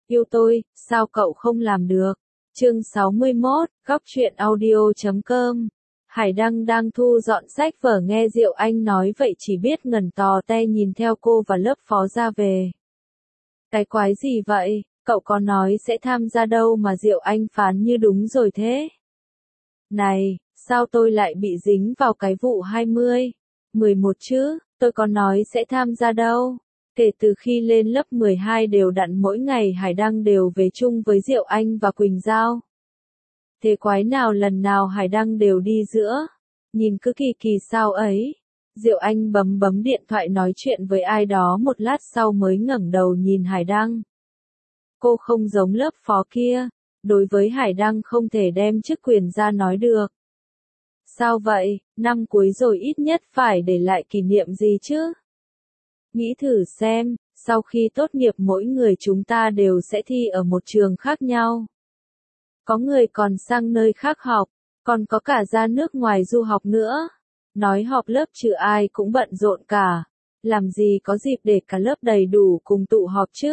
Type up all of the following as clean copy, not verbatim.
Yêu tôi, sao cậu không làm được? Chương 61, Góc truyện audio.com. Hải Đăng đang thu dọn sách vở nghe Diệu Anh nói vậy chỉ biết ngẩn tò te nhìn theo cô và lớp phó ra về. Cái quái gì vậy, cậu có nói sẽ tham gia đâu mà Diệu Anh phán như đúng rồi thế? Này, sao tôi lại bị dính vào cái vụ 20, 11 chứ, tôi có nói sẽ tham gia đâu. Kể từ khi lên lớp 12 đều đặn mỗi ngày Hải Đăng đều về chung với Diệu Anh và Quỳnh Giao. Thế quái nào lần nào Hải Đăng đều đi giữa, nhìn cứ kỳ kỳ sao ấy. Diệu Anh bấm điện thoại nói chuyện với ai đó một lát sau mới ngẩng đầu nhìn Hải Đăng. Cô không giống lớp phó kia, đối với Hải Đăng không thể đem chức quyền ra nói được. Sao vậy, năm cuối rồi ít nhất phải để lại kỷ niệm gì chứ? Nghĩ thử xem, sau khi tốt nghiệp mỗi người chúng ta đều sẽ thi ở một trường khác nhau. Có người còn sang nơi khác học, còn có cả ra nước ngoài du học nữa. Nói họp lớp chứ ai cũng bận rộn cả. Làm gì có dịp để cả lớp đầy đủ cùng tụ họp chứ?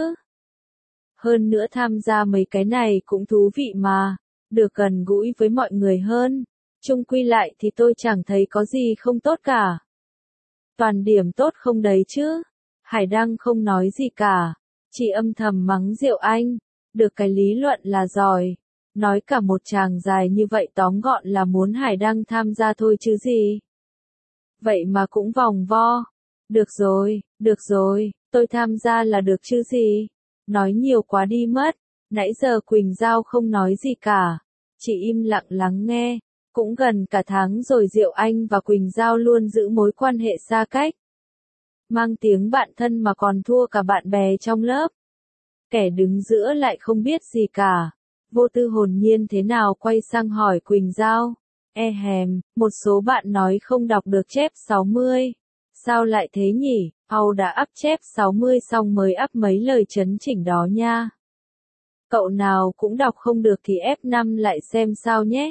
Hơn nữa tham gia mấy cái này cũng thú vị mà, được gần gũi với mọi người hơn. Chung quy lại thì tôi chẳng thấy có gì không tốt cả. Toàn điểm tốt không đấy chứ? Hải Đăng không nói gì cả, chỉ âm thầm mắng Diệu Anh, được cái lý luận là giỏi. Nói cả một tràng dài như vậy tóm gọn là muốn Hải Đăng tham gia thôi chứ gì. Vậy mà cũng vòng vo. Được rồi, tôi tham gia là được chứ gì. Nói nhiều quá đi mất, nãy giờ Quỳnh Giao không nói gì cả, chỉ im lặng lắng nghe. Cũng gần cả tháng rồi Diệu Anh và Quỳnh Giao luôn giữ mối quan hệ xa cách. Mang tiếng bạn thân mà còn thua cả bạn bè trong lớp. Kẻ đứng giữa lại không biết gì cả. Vô Tư hồn nhiên thế nào quay sang hỏi Quỳnh Giao. Một số bạn nói không đọc được chép 60. Sao lại thế nhỉ? Đã ắp chép 60 xong mới ắp mấy lời chấn chỉnh đó nha. Cậu nào cũng đọc không được thì F5 lại xem sao nhé.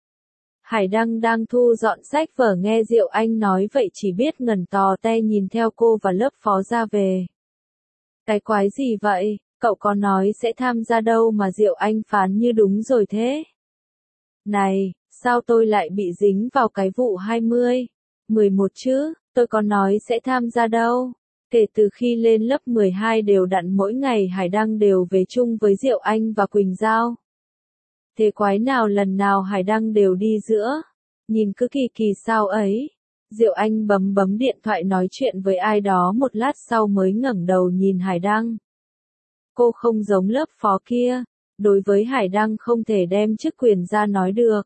Hải Đăng đang thu dọn sách vở nghe Diệu Anh nói vậy chỉ biết ngẩn tò te nhìn theo cô và lớp phó ra về. Cái quái gì vậy, cậu có nói sẽ tham gia đâu mà Diệu Anh phán như đúng rồi thế? Này, sao tôi lại bị dính vào cái vụ 20, 11 chứ, tôi có nói sẽ tham gia đâu. Kể từ khi lên lớp 12 đều đặn mỗi ngày Hải Đăng đều về chung với Diệu Anh và Quỳnh Giao. Thế quái nào lần nào Hải Đăng đều đi giữa, nhìn cứ kỳ kỳ sao ấy. Diệu Anh bấm điện thoại nói chuyện với ai đó một lát sau mới ngẩng đầu nhìn Hải Đăng. Cô không giống lớp phó kia, đối với Hải Đăng không thể đem chức quyền ra nói được.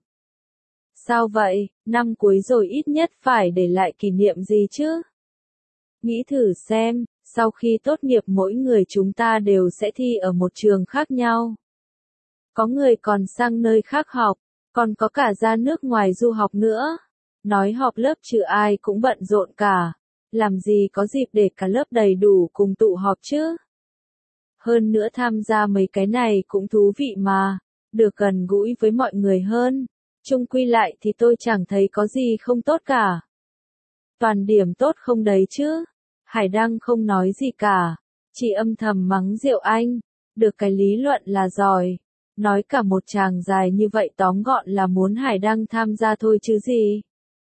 Sao vậy, năm cuối rồi ít nhất phải để lại kỷ niệm gì chứ? Nghĩ thử xem, sau khi tốt nghiệp mỗi người chúng ta đều sẽ thi ở một trường khác nhau. Có người còn sang nơi khác học, còn có cả ra nước ngoài du học nữa. Nói họp lớp chứ ai cũng bận rộn cả. Làm gì có dịp để cả lớp đầy đủ cùng tụ họp chứ? Hơn nữa tham gia mấy cái này cũng thú vị mà, được gần gũi với mọi người hơn. Chung quy lại thì tôi chẳng thấy có gì không tốt cả. Toàn điểm tốt không đấy chứ? Hải Đăng không nói gì cả, chỉ âm thầm mắng Diệu Anh, được cái lý luận là giỏi. Nói cả một tràng dài như vậy tóm gọn là muốn Hải Đăng tham gia thôi chứ gì.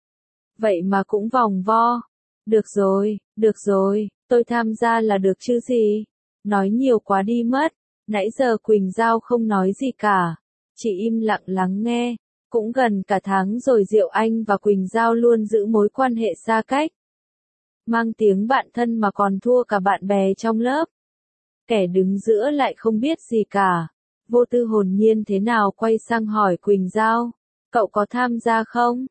Vậy mà cũng vòng vo. Được rồi, tôi tham gia là được chứ gì. Nói nhiều quá đi mất, nãy giờ Quỳnh Giao không nói gì cả, chỉ im lặng lắng nghe. Cũng gần cả tháng rồi Diệu Anh và Quỳnh Giao luôn giữ mối quan hệ xa cách. Mang tiếng bạn thân mà còn thua cả bạn bè trong lớp. Kẻ đứng giữa lại không biết gì cả. Vô Tư hồn nhiên thế nào quay sang hỏi Quỳnh Giao. Cậu có tham gia không?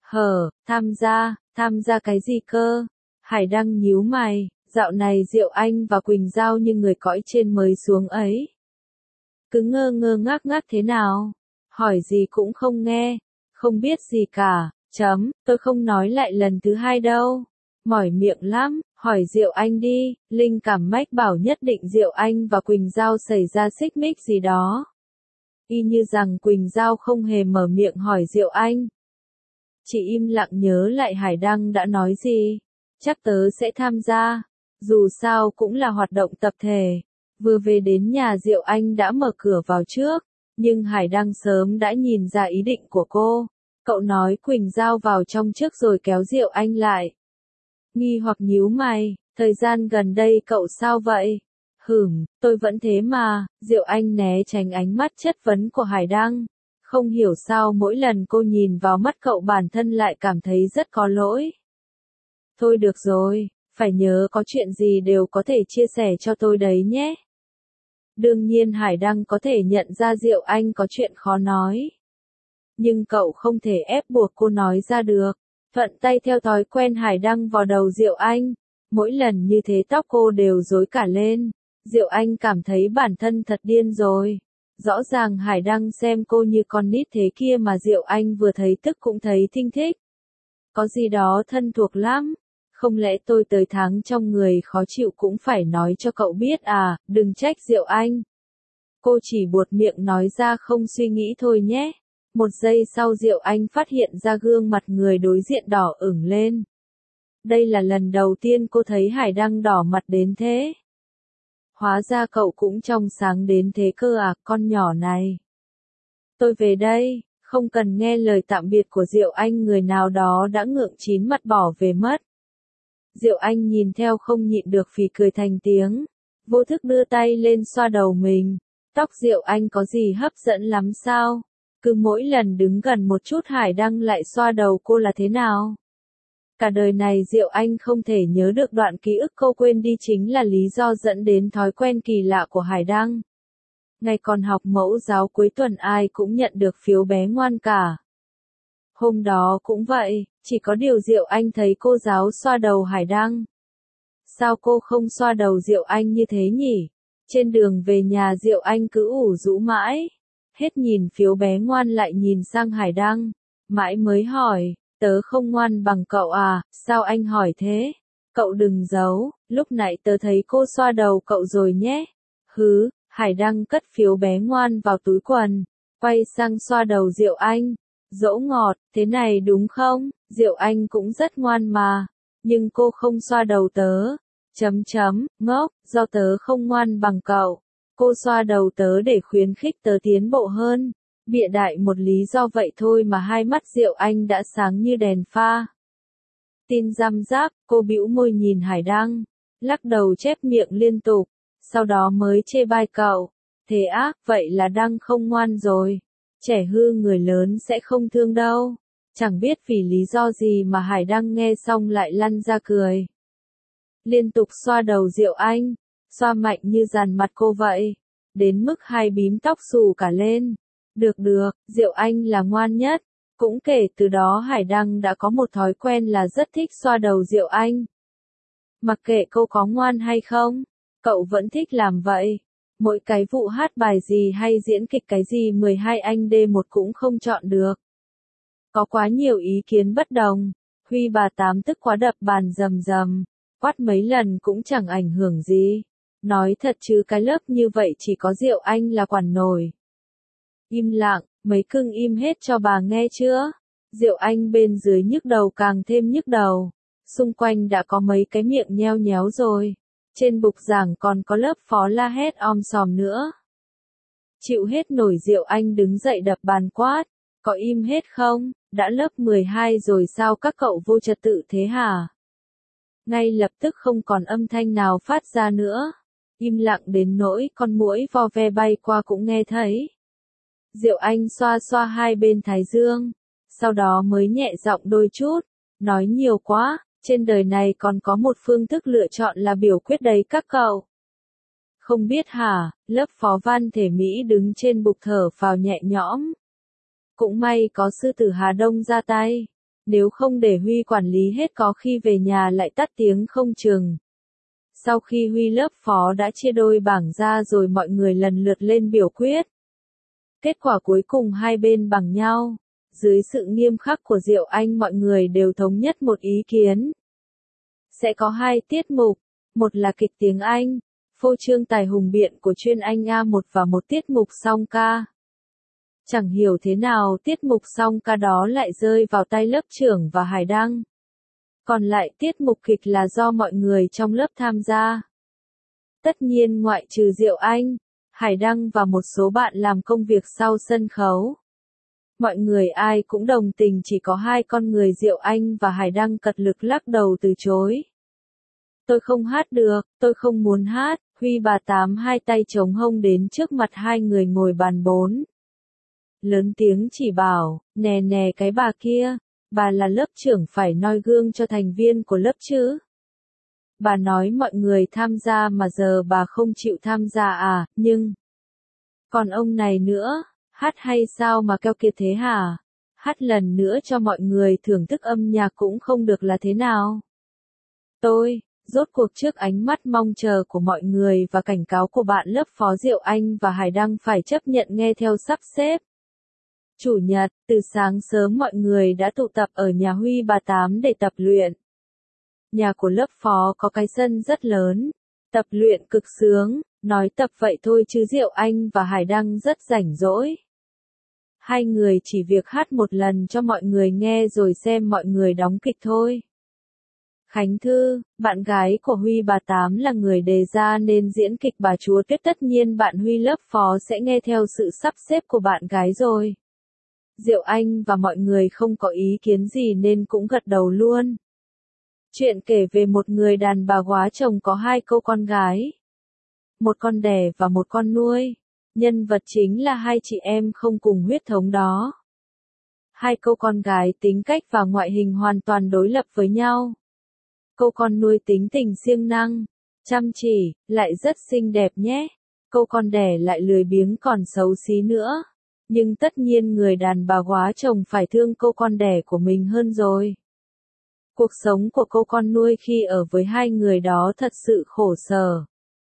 Tham gia cái gì cơ? Hải Đăng nhíu mày, dạo này Diệu Anh và Quỳnh Giao như người cõi trên mới xuống ấy. Cứ ngơ ngác thế nào? Hỏi gì cũng không nghe, không biết gì cả, tôi không nói lại lần thứ hai đâu. Mỏi miệng lắm, hỏi Diệu Anh đi, linh cảm mách bảo nhất định Diệu Anh và Quỳnh Giao xảy ra xích mích gì đó. Y như rằng Quỳnh Giao không hề mở miệng hỏi Diệu Anh. Chỉ im lặng nhớ lại Hải Đăng đã nói gì. Chắc tớ sẽ tham gia, dù sao cũng là hoạt động tập thể. Vừa về đến nhà Diệu Anh đã mở cửa vào trước, nhưng Hải Đăng sớm đã nhìn ra ý định của cô. Cậu nói Quỳnh Giao vào trong trước rồi kéo Diệu Anh lại. Nghi hoặc nhíu mày, thời gian gần đây cậu sao vậy? Tôi vẫn thế mà, Diệu Anh né tránh ánh mắt chất vấn của Hải Đăng. Không hiểu sao mỗi lần cô nhìn vào mắt cậu bản thân lại cảm thấy rất có lỗi. Thôi được rồi, phải nhớ có chuyện gì đều có thể chia sẻ cho tôi đấy nhé. Đương nhiên Hải Đăng có thể nhận ra Diệu Anh có chuyện khó nói. Nhưng cậu không thể ép buộc cô nói ra được. Thuận tay theo thói quen Hải Đăng vào đầu Diệu Anh. Mỗi lần như thế tóc cô đều rối cả lên. Diệu Anh cảm thấy bản thân thật điên rồi. Rõ ràng Hải Đăng xem cô như con nít thế kia mà Diệu Anh vừa thấy tức cũng thấy thinh thích. Có gì đó thân thuộc lắm. Không lẽ tôi tới tháng trong người khó chịu cũng phải nói cho cậu biết à, đừng trách Diệu Anh. Cô chỉ buột miệng nói ra không suy nghĩ thôi nhé. Một giây sau Diệu Anh phát hiện ra gương mặt người đối diện đỏ ửng lên. Đây là lần đầu tiên cô thấy Hải Đăng đỏ mặt đến thế. Hóa ra cậu cũng trong sáng đến thế cơ à, con nhỏ này. Tôi về đây, không cần nghe lời tạm biệt của Diệu Anh, người nào đó đã ngượng chín mặt bỏ về mất. Diệu Anh nhìn theo không nhịn được phì cười thành tiếng, vô thức đưa tay lên xoa đầu mình. Tóc Diệu Anh có gì hấp dẫn lắm sao? Cứ mỗi lần đứng gần một chút Hải Đăng lại xoa đầu cô là thế nào? Cả đời này Diệu Anh không thể nhớ được đoạn ký ức cô quên đi chính là lý do dẫn đến thói quen kỳ lạ của Hải Đăng. Ngày còn học mẫu giáo cuối tuần ai cũng nhận được phiếu bé ngoan cả. Hôm đó cũng vậy, chỉ có điều Diệu Anh thấy cô giáo xoa đầu Hải Đăng. Sao cô không xoa đầu Diệu Anh như thế nhỉ? Trên đường về nhà Diệu Anh cứ ủ rũ mãi. Hết nhìn phiếu bé ngoan lại nhìn sang Hải Đăng. Mãi mới hỏi, tớ không ngoan bằng cậu à, sao anh hỏi thế? Cậu đừng giấu, lúc nãy tớ thấy cô xoa đầu cậu rồi nhé. Hải Đăng cất phiếu bé ngoan vào túi quần, quay sang xoa đầu Diệu Anh. Dỗ ngọt, thế này đúng không? Diệu Anh cũng rất ngoan mà. Nhưng cô không xoa đầu tớ. Ngốc, do tớ không ngoan bằng cậu. Cô xoa đầu tớ để khuyến khích tớ tiến bộ hơn. Bịa đại một lý do vậy thôi mà hai mắt Diệu Anh đã sáng như đèn pha. Tin răm ráp, cô bĩu môi nhìn Hải Đăng, lắc đầu chép miệng liên tục, sau đó mới chê bai cậu. Thế ác, vậy là Đăng không ngoan rồi. Trẻ hư người lớn sẽ không thương đâu. Chẳng biết vì lý do gì mà Hải Đăng nghe xong lại lăn ra cười. Liên tục xoa đầu Diệu Anh, xoa mạnh như dàn mặt cô vậy, đến mức hai bím tóc xù cả lên. Được, Diệu Anh là ngoan nhất. Cũng kể từ đó Hải Đăng đã có một thói quen là rất thích xoa đầu Diệu Anh. Mặc kệ cô có ngoan hay không, cậu vẫn thích làm vậy. Mỗi cái vụ hát bài gì hay diễn kịch cái gì 12 anh D1 cũng không chọn được. Có quá nhiều ý kiến bất đồng, Huy bà Tám tức quá đập bàn rầm rầm, quát mấy lần cũng chẳng ảnh hưởng gì. Nói thật chứ cái lớp như vậy chỉ có Diệu Anh là quản nổi. Im lặng, mấy cưng im hết cho bà nghe chưa? Diệu Anh bên dưới nhức đầu càng thêm nhức đầu. Xung quanh đã có mấy cái miệng nheo nhéo rồi. Trên bục giảng còn có lớp phó la hét om sòm nữa. Chịu hết nổi Diệu Anh đứng dậy đập bàn quát. Có im hết không? Đã lớp 12 rồi sao các cậu vô trật tự thế hả? Ngay lập tức không còn âm thanh nào phát ra nữa. Im lặng đến nỗi con muỗi vo ve bay qua cũng nghe thấy. Diệu Anh xoa xoa hai bên thái dương, sau đó mới nhẹ giọng đôi chút, nói nhiều quá, trên đời này còn có một phương thức lựa chọn là biểu quyết đấy các cậu. Không biết hả, lớp phó văn thể Mỹ đứng trên bục thở phào nhẹ nhõm. Cũng may có sư tử Hà Đông ra tay, nếu không để Huy quản lý hết có khi về nhà lại tắt tiếng không chừng. Sau khi Huy lớp phó đã chia đôi bảng ra rồi mọi người lần lượt lên biểu quyết. Kết quả cuối cùng hai bên bằng nhau. Dưới sự nghiêm khắc của Diệu Anh mọi người đều thống nhất một ý kiến. Sẽ có hai tiết mục, một là kịch tiếng Anh, phô trương tài hùng biện của chuyên Anh A1 và một tiết mục song ca. Chẳng hiểu thế nào tiết mục song ca đó lại rơi vào tay lớp trưởng và Hải Đăng. Còn lại tiết mục kịch là do mọi người trong lớp tham gia. Tất nhiên ngoại trừ Diệu Anh, Hải Đăng và một số bạn làm công việc sau sân khấu. Mọi người ai cũng đồng tình, chỉ có hai con người Diệu Anh và Hải Đăng cật lực lắc đầu từ chối. Tôi không hát được, tôi không muốn hát. Huy bà Tám hai tay chống hông đến trước mặt hai người ngồi bàn 4. Lớn tiếng chỉ bảo, nè nè cái bà kia, bà là lớp trưởng phải noi gương cho thành viên của lớp chứ. Bà nói mọi người tham gia mà giờ bà không chịu tham gia à, nhưng... Còn ông này nữa, hát hay sao mà keo kiệt thế hả? Hát lần nữa cho mọi người thưởng thức âm nhạc cũng không được là thế nào? Rốt cuộc trước ánh mắt mong chờ của mọi người và cảnh cáo của bạn lớp phó Diệu Anh và Hải Đăng phải chấp nhận nghe theo sắp xếp. Chủ nhật, từ sáng sớm mọi người đã tụ tập ở nhà Huy bà Tám để tập luyện. Nhà của lớp phó có cái sân rất lớn, tập luyện cực sướng, nói tập vậy thôi chứ Diệu Anh và Hải Đăng rất rảnh rỗi. Hai người chỉ việc hát một lần cho mọi người nghe rồi xem mọi người đóng kịch thôi. Khánh Thư, bạn gái của Huy bà Tám là người đề ra nên diễn kịch bà chúa Tuyết, tất nhiên bạn Huy lớp phó sẽ nghe theo sự sắp xếp của bạn gái rồi. Diệu Anh và mọi người không có ý kiến gì nên cũng gật đầu luôn. Chuyện kể về một người đàn bà góa chồng có hai cô con gái. Một con đẻ và một con nuôi. Nhân vật chính là hai chị em không cùng huyết thống đó. Hai cô con gái tính cách và ngoại hình hoàn toàn đối lập với nhau. Cô con nuôi tính tình siêng năng, chăm chỉ, lại rất xinh đẹp nhé. Cô con đẻ lại lười biếng còn xấu xí nữa. Nhưng tất nhiên người đàn bà góa chồng phải thương cô con đẻ của mình hơn rồi. Cuộc sống của cô con nuôi khi ở với hai người đó thật sự khổ sở.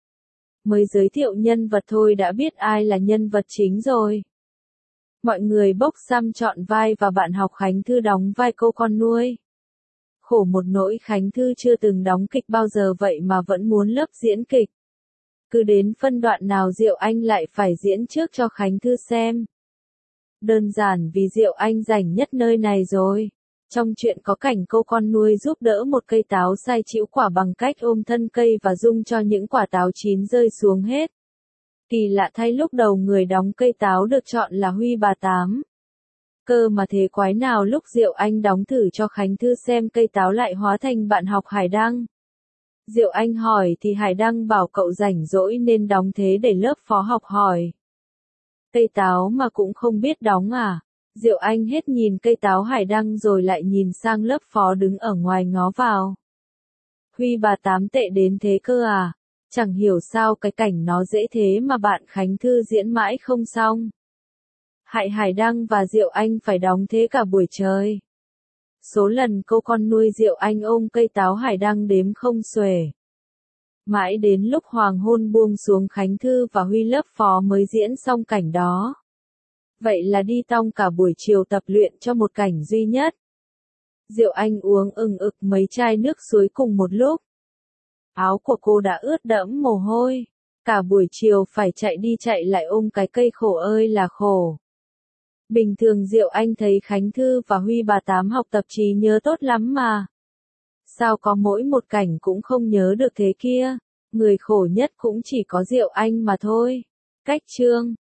Mới giới thiệu nhân vật thôi đã biết ai là nhân vật chính rồi. Mọi người bốc xăm chọn vai và bạn học Khánh Thư đóng vai cô con nuôi. Khổ một nỗi Khánh Thư chưa từng đóng kịch bao giờ vậy mà vẫn muốn lớp diễn kịch. Cứ đến phân đoạn nào Diệu Anh lại phải diễn trước cho Khánh Thư xem. Đơn giản vì Diệu Anh rảnh nhất nơi này rồi. Trong chuyện có cảnh cô con nuôi giúp đỡ một cây táo sai chĩu quả bằng cách ôm thân cây và rung cho những quả táo chín rơi xuống hết. Kỳ lạ thay lúc đầu người đóng cây táo được chọn là Huy bà Tám. Cơ mà thế quái nào lúc Diệu Anh đóng thử cho Khánh Thư xem cây táo lại hóa thành bạn học Hải Đăng. Diệu Anh hỏi thì Hải Đăng bảo cậu rảnh rỗi nên đóng thế để lớp phó học hỏi. Cây táo mà cũng không biết đóng à? Diệu Anh hết nhìn cây táo Hải Đăng rồi lại nhìn sang lớp phó đứng ở ngoài ngó vào. Huy bà Tám tệ đến thế cơ à? Chẳng hiểu sao cái cảnh nó dễ thế mà bạn Khánh Thư diễn mãi không xong. Hại Hải Đăng và Diệu Anh phải đóng thế cả buổi trời. Số lần cô con nuôi Diệu Anh ôm cây táo Hải Đăng đếm không xuể. Mãi đến lúc hoàng hôn buông xuống Khánh Thư và Huy lớp phó mới diễn xong cảnh đó. Vậy là đi tong cả buổi chiều tập luyện cho một cảnh duy nhất. Diệu Anh uống ừng ực mấy chai nước suối cùng một lúc. Áo của cô đã ướt đẫm mồ hôi. Cả buổi chiều phải chạy đi chạy lại ôm cái cây khổ ơi là khổ. Bình thường Diệu Anh thấy Khánh Thư và Huy bà Tám học tập trí nhớ tốt lắm mà. Sao có mỗi một cảnh cũng không nhớ được thế kia? Người khổ nhất cũng chỉ có Diệu Anh mà thôi. Cách chương